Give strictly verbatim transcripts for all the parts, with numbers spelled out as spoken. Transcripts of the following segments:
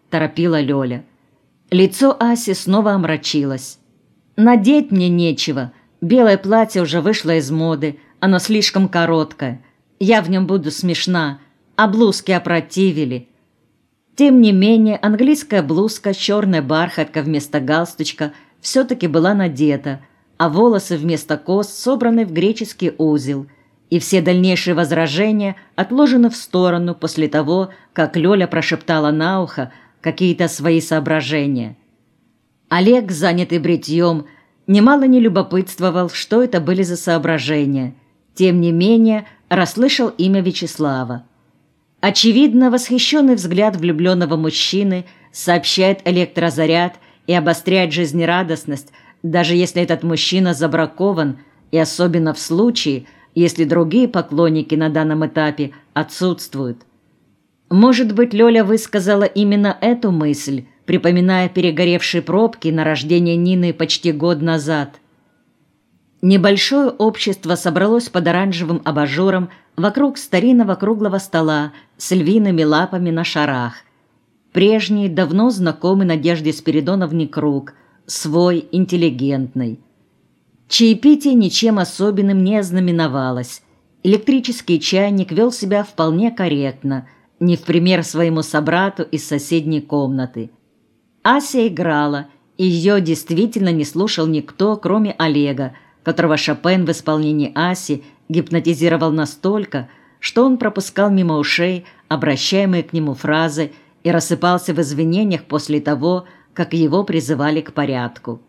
– торопила Лёля. Лицо Аси снова омрачилось. «Надеть мне нечего. Белое платье уже вышло из моды. Оно слишком короткое. Я в нем буду смешна. А блузки опротивили». Тем не менее, английская блузка, черная бархатка вместо галстучка все-таки была надета, а волосы вместо кос собраны в греческий узел, и все дальнейшие возражения отложены в сторону после того, как Лёля прошептала на ухо какие-то свои соображения. Олег, занятый бритьем, немало не любопытствовал, что это были за соображения. Тем не менее, расслышал имя Вячеслава. Очевидно, восхищенный взгляд влюбленного мужчины сообщает электрозаряд и обостряет жизнерадостность, даже если этот мужчина забракован, и особенно в случае, если другие поклонники на данном этапе отсутствуют. Может быть, Лёля высказала именно эту мысль, припоминая перегоревшие пробки на рождение Нины почти год назад. Небольшое общество собралось под оранжевым абажуром вокруг старинного круглого стола с львиными лапами на шарах. Прежний, давно знакомый Надежде Спиридоновне круг, свой, интеллигентный. Чаепитие ничем особенным не ознаменовалось. Электрический чайник вел себя вполне корректно, не в пример своему собрату из соседней комнаты. Ася играла, и ее действительно не слушал никто, кроме Олега, которого Шопен в исполнении Аси гипнотизировал настолько, что он пропускал мимо ушей обращаемые к нему фразы и рассыпался в извинениях после того, как его призывали к порядку.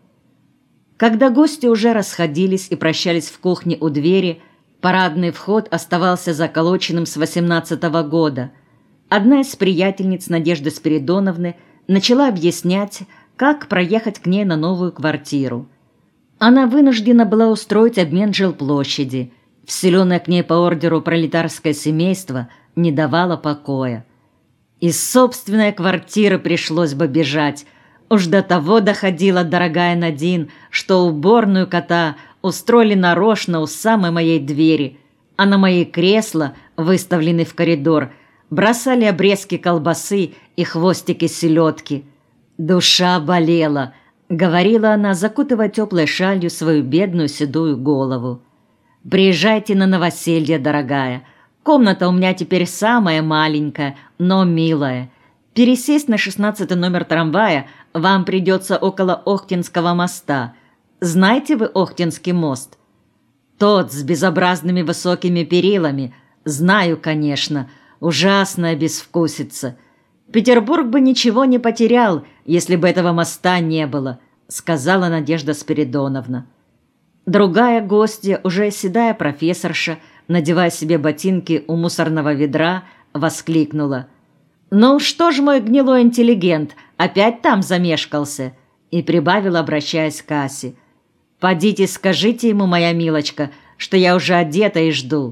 Когда гости уже расходились и прощались в кухне у двери, парадный вход оставался заколоченным с восемнадцатого года. Одна из приятельниц Надежды Спиридоновны начала объяснять, как проехать к ней на новую квартиру. Она вынуждена была устроить обмен жилплощади. Вселенное к ней по ордеру пролетарское семейство не давало покоя. Из собственной квартиры пришлось бы бежать. Уж до того доходила, дорогая Надин, что уборную кота устроили нарочно у самой моей двери, а на мои кресла, выставленные в коридор, бросали обрезки колбасы и хвостики селедки. Душа болела, говорила она, закутывая теплой шалью свою бедную седую голову. «Приезжайте на новоселье, дорогая. Комната у меня теперь самая маленькая, но милая. Пересесть на шестнадцатый номер трамвая вам придется около Охтинского моста. Знаете вы Охтинский мост? Тот с безобразными высокими перилами. Знаю, конечно. Ужасная безвкусица. Петербург бы ничего не потерял, если бы этого моста не было», — сказала Надежда Спиридоновна. Другая гостья, уже седая профессорша, надевая себе ботинки у мусорного ведра, воскликнула: «Ну что ж, мой гнилой интеллигент, опять там замешкался?» И прибавила, обращаясь к Асе: «Подите, скажите ему, моя милочка, что я уже одета и жду».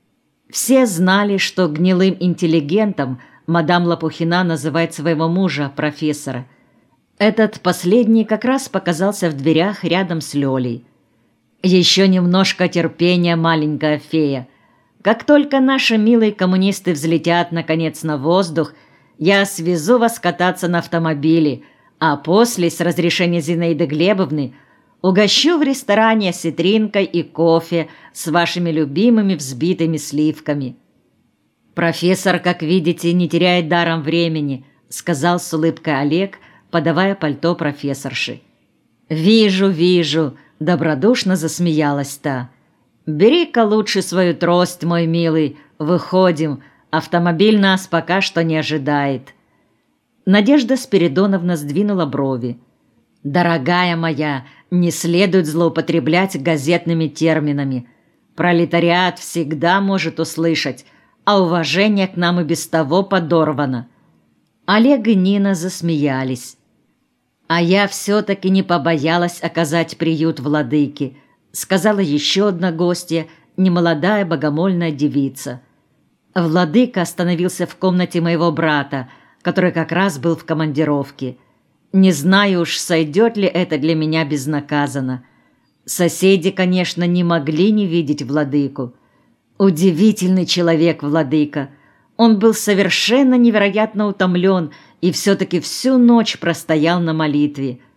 Все знали, что гнилым интеллигентом мадам Лопухина называет своего мужа, профессора. Этот последний как раз показался в дверях рядом с Лёлей. «Еще немножко терпения, маленькая фея. Как только наши милые коммунисты взлетят, наконец, на воздух, я свезу вас кататься на автомобиле, а после, с разрешения Зинаиды Глебовны, угощу в ресторане осетринкой и кофе с вашими любимыми взбитыми сливками». «Профессор, как видите, не теряет даром времени», — сказал с улыбкой Олег, подавая пальто профессорши. «Вижу, вижу», — добродушно засмеялась та. «Бери-ка лучше свою трость, мой милый, выходим, автомобиль нас пока что не ожидает». Надежда Спиридоновна сдвинула брови. «Дорогая моя, не следует злоупотреблять газетными терминами. Пролетариат всегда может услышать, а уважение к нам и без того подорвано». Олег и Нина засмеялись. «А я все-таки не побоялась оказать приют владыке», сказала еще одна гостья, немолодая богомольная девица. Владыка остановился в комнате моего брата, который как раз был в командировке. Не знаю уж, сойдет ли это для меня безнаказанно. Соседи, конечно, не могли не видеть владыку. Удивительный человек владыка. Он был совершенно невероятно утомлен И все-таки всю ночь простоял на молитве.